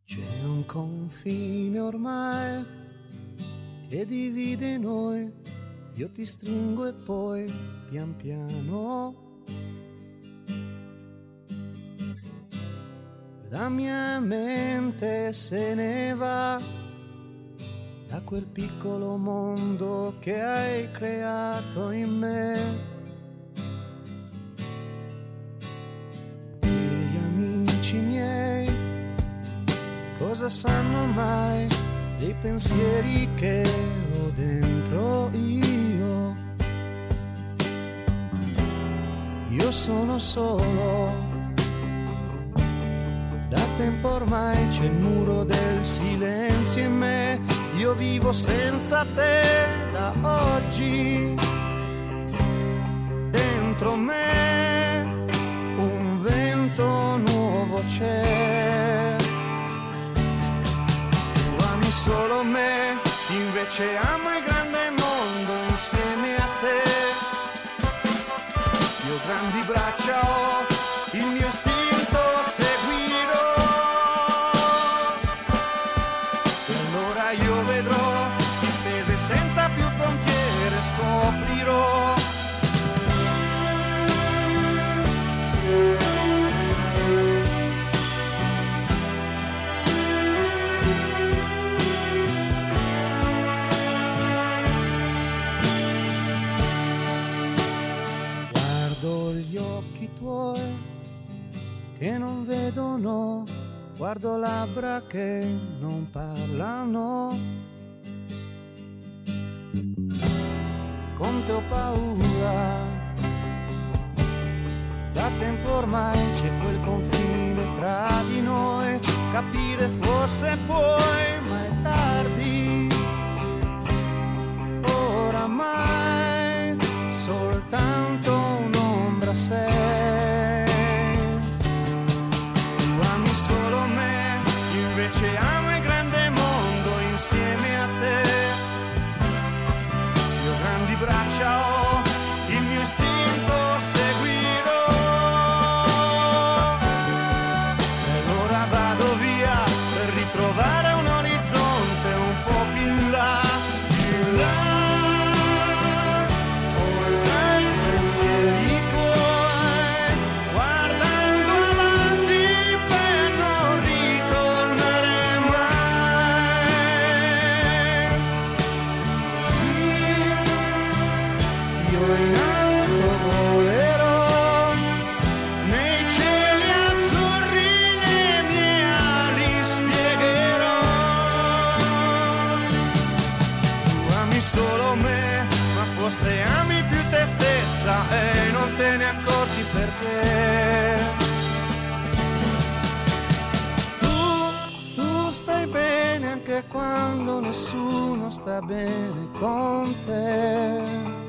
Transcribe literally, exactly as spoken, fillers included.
C'è un confine ormai che divide noi, io ti stringo e poi pian piano la mia mente se ne va da quel piccolo mondo che hai creato in me. E gli amici miei cosa sanno mai dei pensieri che ho dentro io? Io sono solo, da tempo ormai c'è il muro del silenzio in me, io vivo senza te da oggi. Dentro me un vento nuovo c'è, tu ami solo me, invece amo il grande mondo insieme a te. Io grandi braccia ho, il mio istinto seguirò, e allora io vedrò distese senza più frontiere, scoprirò. Guardo gli occhi tuoi che non vedono, guardo labbra che non parlano, con te ho paura, da tempo ormai c'è quel confine tra di noi, capire forse puoi, ma è tardi, oramai soltanto un'ombra sei. Solo me, invece amo il grande mondo insieme a te. Io grandi braccia ho, il mio istinto seguirò, e allora vado via per ritrovare un orizzonte un po' più in là, più in là. Oltre i pensieri tuoi, guardando avanti per non ritornare mai. Sì, io in alto volerò, nei cieli azzurri le mie ali spiegherò. Tu ami solo me, ma forse ami più te stessa e non te ne accorgi perché. Tu, tu stai bene anche quando nessuno sta bene con te.